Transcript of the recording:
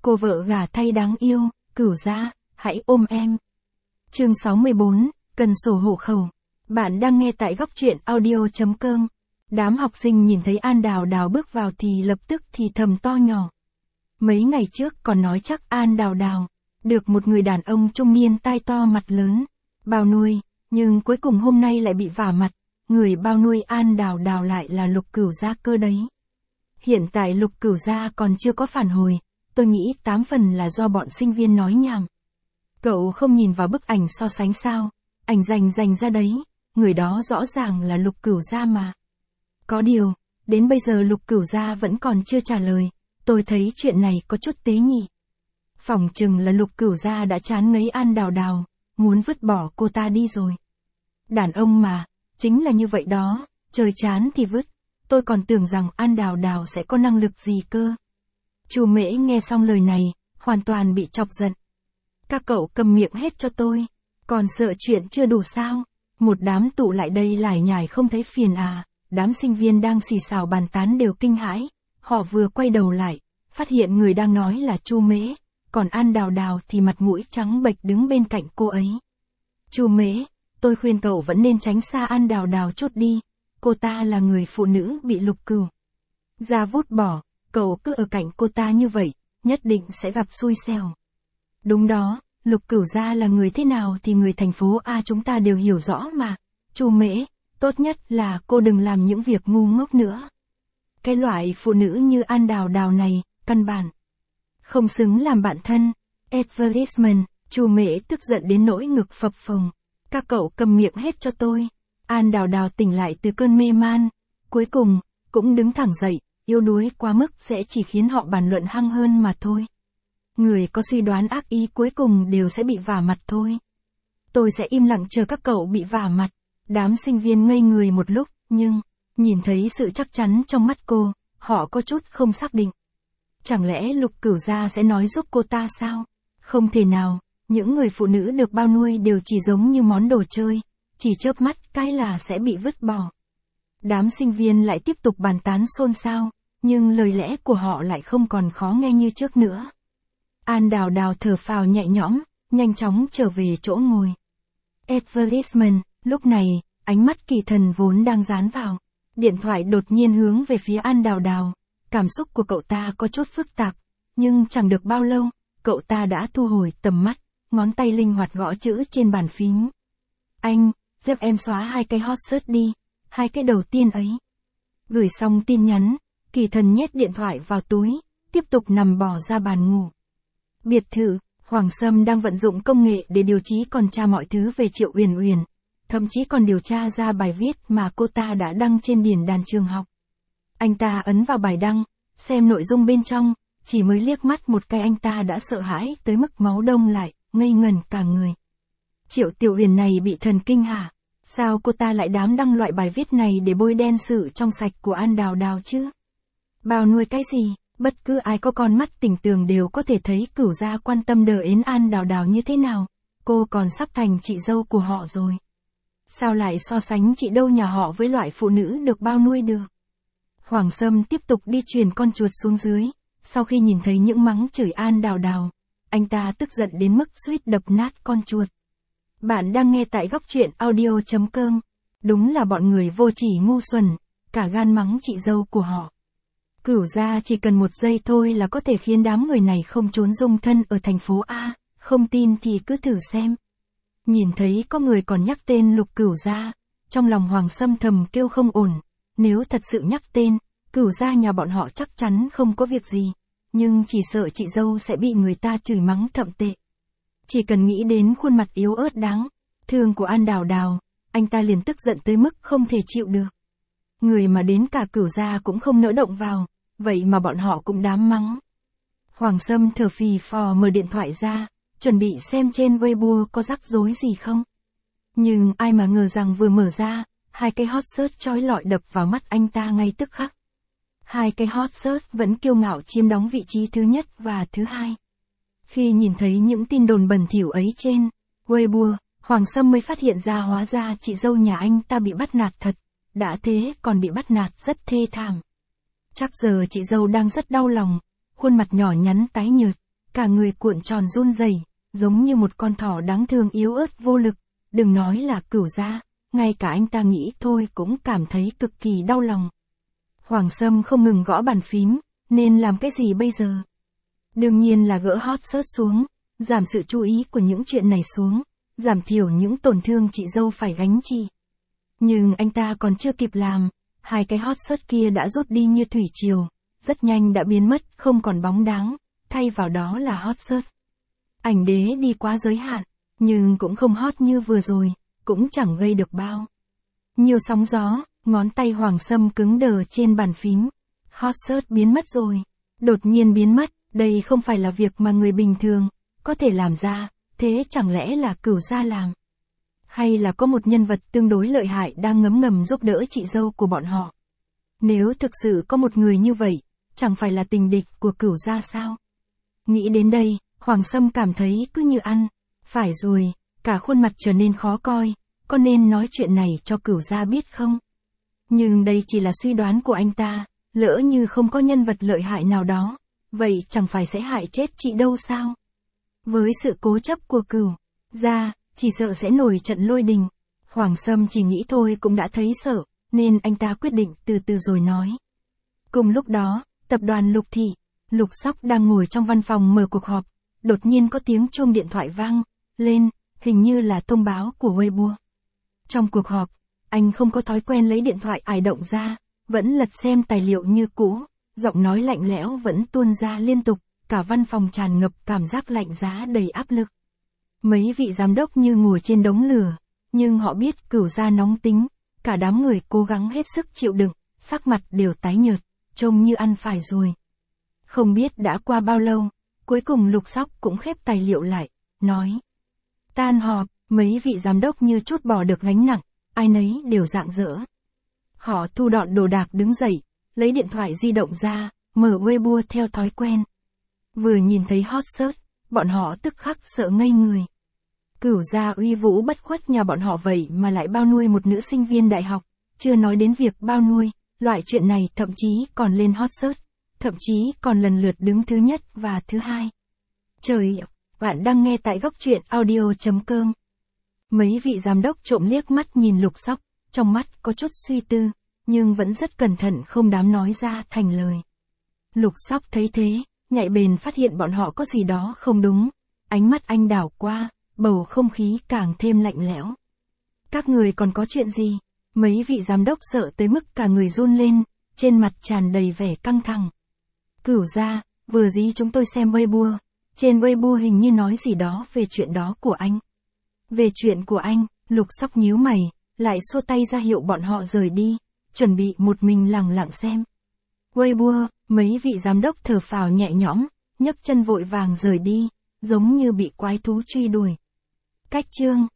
Cô vợ gả thay đáng yêu, Cửu Gia, hãy ôm em. Chương 64, cần sổ hộ khẩu. Bạn đang nghe tại góc truyện audio.com. Đám học sinh nhìn thấy An Đào Đào bước vào thì lập tức thì thầm to nhỏ. Mấy ngày trước còn nói chắc An Đào Đào được một người đàn ông trung niên tai to mặt lớn bao nuôi, nhưng cuối cùng hôm nay lại bị vả mặt, người bao nuôi An Đào Đào lại là Lục Cửu Gia cơ đấy. Hiện tại Lục Cửu Gia còn chưa có phản hồi, tôi nghĩ 8 phần là do bọn sinh viên nói nhảm. Cậu không nhìn vào bức ảnh so sánh sao? Ảnh dành ra đấy, người đó rõ ràng là Lục Cửu Gia mà. Có điều, đến bây giờ Lục Cửu Gia vẫn còn chưa trả lời, tôi thấy chuyện này có chút tế nhị. Phỏng chừng là Lục Cửu Gia đã chán ngấy An Đào Đào, muốn vứt bỏ cô ta đi rồi. Đàn ông mà, chính là như vậy đó, trời chán thì vứt, tôi còn tưởng rằng An Đào Đào sẽ có năng lực gì cơ. Chu Mễ nghe xong lời này, hoàn toàn bị chọc giận. Các cậu cầm miệng hết cho tôi, còn sợ chuyện chưa đủ sao? Một đám tụ lại đây lải nhải không thấy phiền à? Đám sinh viên đang xì xào bàn tán đều kinh hãi, họ vừa quay đầu lại, phát hiện người đang nói là Chu Mễ, còn An Đào Đào thì mặt mũi trắng bệch đứng bên cạnh cô ấy. Chu Mễ, tôi khuyên cậu vẫn nên tránh xa An Đào Đào chút đi, cô ta là người phụ nữ bị Lục Cửu Gia vút bỏ, cậu cứ ở cạnh cô ta như vậy, nhất định sẽ gặp xui xẻo. Đúng đó, Lục Cửu Gia là người thế nào thì người thành phố A chúng ta đều hiểu rõ mà. Chu Mễ, tốt nhất là cô đừng làm những việc ngu ngốc nữa. Cái loại phụ nữ như An Đào Đào này, căn bản không xứng làm bạn thân. Advertisement, Chu Mễ tức giận đến nỗi ngực phập phồng. Các cậu cầm miệng hết cho tôi. An Đào Đào tỉnh lại từ cơn mê man, cuối cùng cũng đứng thẳng dậy, yếu đuối quá mức sẽ chỉ khiến họ bàn luận hăng hơn mà thôi. Người có suy đoán ác ý cuối cùng đều sẽ bị vả mặt thôi. Tôi sẽ im lặng chờ các cậu bị vả mặt. Đám sinh viên ngây người một lúc, nhưng nhìn thấy sự chắc chắn trong mắt cô, họ có chút không xác định. Chẳng lẽ Lục Cửu Gia sẽ nói giúp cô ta sao? Không thể nào, những người phụ nữ được bao nuôi đều chỉ giống như món đồ chơi, chỉ chớp mắt cái là sẽ bị vứt bỏ. Đám sinh viên lại tiếp tục bàn tán xôn xao, nhưng lời lẽ của họ lại không còn khó nghe như trước nữa. An Đào Đào thở phào nhẹ nhõm, nhanh chóng trở về chỗ ngồi. Advertisement, lúc này, ánh mắt Kỳ Thần vốn đang dán vào điện thoại đột nhiên hướng về phía An Đào Đào. Cảm xúc của cậu ta có chút phức tạp, nhưng chẳng được bao lâu, cậu ta đã thu hồi tầm mắt, ngón tay linh hoạt gõ chữ trên bàn phím. Anh, giúp em xóa 2 cái hot search đi, 2 cái đầu tiên ấy. Gửi xong tin nhắn, Kỳ Thần nhét điện thoại vào túi, tiếp tục nằm bò ra bàn ngủ. Biệt thự, Hoàng Sâm đang vận dụng công nghệ để điều trí còn tra mọi thứ về Triệu Uyển Uyển, thậm chí còn điều tra ra bài viết mà cô ta đã đăng trên điển đàn trường học. Anh ta ấn vào bài đăng, xem nội dung bên trong, chỉ mới liếc mắt một cái anh ta đã sợ hãi tới mức máu đông lại, ngây ngẩn cả người. Triệu Tiểu Uyển này bị thần kinh hả? Sao cô ta lại dám đăng loại bài viết này để bôi đen sự trong sạch của An Đào Đào chứ? Bao nuôi cái gì? Bất cứ ai có con mắt tỉnh tường đều có thể thấy Cửu Gia quan tâm đờ ến An Đào Đào như thế nào. Cô còn sắp thành chị dâu của họ rồi. Sao lại so sánh chị dâu nhà họ với loại phụ nữ được bao nuôi được? Hoàng Sâm tiếp tục đi truyền con chuột xuống dưới. Sau khi nhìn thấy những mắng chửi An Đào Đào, anh ta tức giận đến mức suýt đập nát con chuột. Bạn đang nghe tại góc truyện audio.com. Đúng là bọn người vô chỉ ngu xuẩn, cả gan mắng chị dâu của họ. Cửu Gia chỉ cần 1 giây thôi là có thể khiến đám người này không trốn dung thân ở thành phố A, không tin thì cứ thử xem. Nhìn thấy có người còn nhắc tên Lục Cửu Gia, trong lòng Hoàng Sâm thầm kêu không ổn, nếu thật sự nhắc tên, Cửu Gia nhà bọn họ chắc chắn không có việc gì, nhưng chỉ sợ chị dâu sẽ bị người ta chửi mắng thậm tệ. Chỉ cần nghĩ đến khuôn mặt yếu ớt đáng thương của An Đào Đào, anh ta liền tức giận tới mức không thể chịu được. Người mà đến cả Cửu Gia cũng không nỡ động vào, vậy mà bọn họ cũng dám mắng. Hoàng Sâm thở phì phò mở điện thoại ra, chuẩn bị xem trên Weibo có rắc rối gì không. Nhưng ai mà ngờ rằng vừa mở ra, 2 cái hot search chói lọi đập vào mắt anh ta ngay tức khắc. 2 cái hot search vẫn kiêu ngạo chiếm đóng vị trí thứ nhất và thứ hai. Khi nhìn thấy những tin đồn bẩn thỉu ấy trên Weibo, Hoàng Sâm mới phát hiện ra hóa ra chị dâu nhà anh ta bị bắt nạt thật, đã thế còn bị bắt nạt rất thê thảm. Chắc giờ chị dâu đang rất đau lòng, khuôn mặt nhỏ nhắn tái nhợt, cả người cuộn tròn run rẩy, giống như một con thỏ đáng thương yếu ớt vô lực, đừng nói là Cửu gia, ngay cả anh ta nghĩ thôi cũng cảm thấy cực kỳ đau lòng. Hoàng Sâm không ngừng gõ bàn phím, nên làm cái gì bây giờ? Đương nhiên là gỡ hot search xuống, giảm sự chú ý của những chuyện này xuống, giảm thiểu những tổn thương chị dâu phải gánh chịu. Nhưng anh ta còn chưa kịp làm, hai cái hot search kia đã rút đi như thủy triều, rất nhanh đã biến mất, không còn bóng dáng, thay vào đó là hot search. Ảnh đế đi quá giới hạn, nhưng cũng không hot như vừa rồi, cũng chẳng gây được bao nhiều sóng gió, ngón tay Hoàng Sâm cứng đờ trên bàn phím. Hot search biến mất rồi, đột nhiên biến mất, đây không phải là việc mà người bình thường có thể làm ra, thế chẳng lẽ là Cửu gia làm? Hay là có một nhân vật tương đối lợi hại đang ngấm ngầm giúp đỡ chị dâu của bọn họ? Nếu thực sự có một người như vậy, chẳng phải là tình địch của Cửu gia sao? Nghĩ đến đây, Hoàng Sâm cảm thấy cứ như ăn. Phải rồi, cả khuôn mặt trở nên khó coi, có nên nói chuyện này cho Cửu gia biết không? Nhưng đây chỉ là suy đoán của anh ta, lỡ như không có nhân vật lợi hại nào đó, vậy chẳng phải sẽ hại chết chị đâu sao? Với sự cố chấp của Cửu gia, chỉ sợ sẽ nổi trận lôi đình. Hoàng Sâm chỉ nghĩ thôi cũng đã thấy sợ, nên anh ta quyết định từ từ rồi nói. Cùng lúc đó, tập đoàn Lục Thị, Lục Sóc đang ngồi trong văn phòng mở cuộc họp, đột nhiên có tiếng chuông điện thoại vang lên, hình như là thông báo của Weibo. Trong cuộc họp, anh không có thói quen lấy điện thoại ải động ra, vẫn lật xem tài liệu như cũ, giọng nói lạnh lẽo vẫn tuôn ra liên tục, cả văn phòng tràn ngập cảm giác lạnh giá đầy áp lực. Mấy vị giám đốc như ngồi trên đống lửa, nhưng họ biết Cửu gia nóng tính, cả đám người cố gắng hết sức chịu đựng, sắc mặt đều tái nhợt, trông như ăn phải rồi. Không biết đã qua bao lâu, cuối cùng Lục Sóc cũng khép tài liệu lại, nói. Tan họp, mấy vị giám đốc như trút bỏ được gánh nặng, ai nấy đều rạng rỡ. Họ thu dọn đồ đạc đứng dậy, lấy điện thoại di động ra, mở Weibo theo thói quen. Vừa nhìn thấy hot search, bọn họ tức khắc sợ ngây người. Cửu gia uy vũ bất khuất nhà bọn họ vậy mà lại bao nuôi một nữ sinh viên đại học, chưa nói đến việc bao nuôi, loại chuyện này thậm chí còn lên hot search, thậm chí còn lần lượt đứng thứ nhất và thứ hai. Trời, bạn đang nghe tại góc truyện audio.com. Mấy vị giám đốc trộm liếc mắt nhìn Lục Sóc, trong mắt có chút suy tư, nhưng vẫn rất cẩn thận không dám nói ra thành lời. Lục Sóc thấy thế, nhạy bén phát hiện bọn họ có gì đó không đúng, ánh mắt anh đảo qua, bầu không khí càng thêm lạnh lẽo. Các người còn có chuyện gì? Mấy vị giám đốc sợ tới mức cả người run lên, trên mặt tràn đầy vẻ căng thẳng. Cửu gia, vừa dí chúng tôi xem Weibo, trên Weibo hình như nói gì đó về chuyện đó của anh. Về chuyện của anh, Lục Sóc nhíu mày, lại xua tay ra hiệu bọn họ rời đi, chuẩn bị một mình lẳng lặng xem. Weibo, mấy vị giám đốc thở phào nhẹ nhõm, nhấc chân vội vàng rời đi, giống như bị quái thú truy đuổi. Cách chương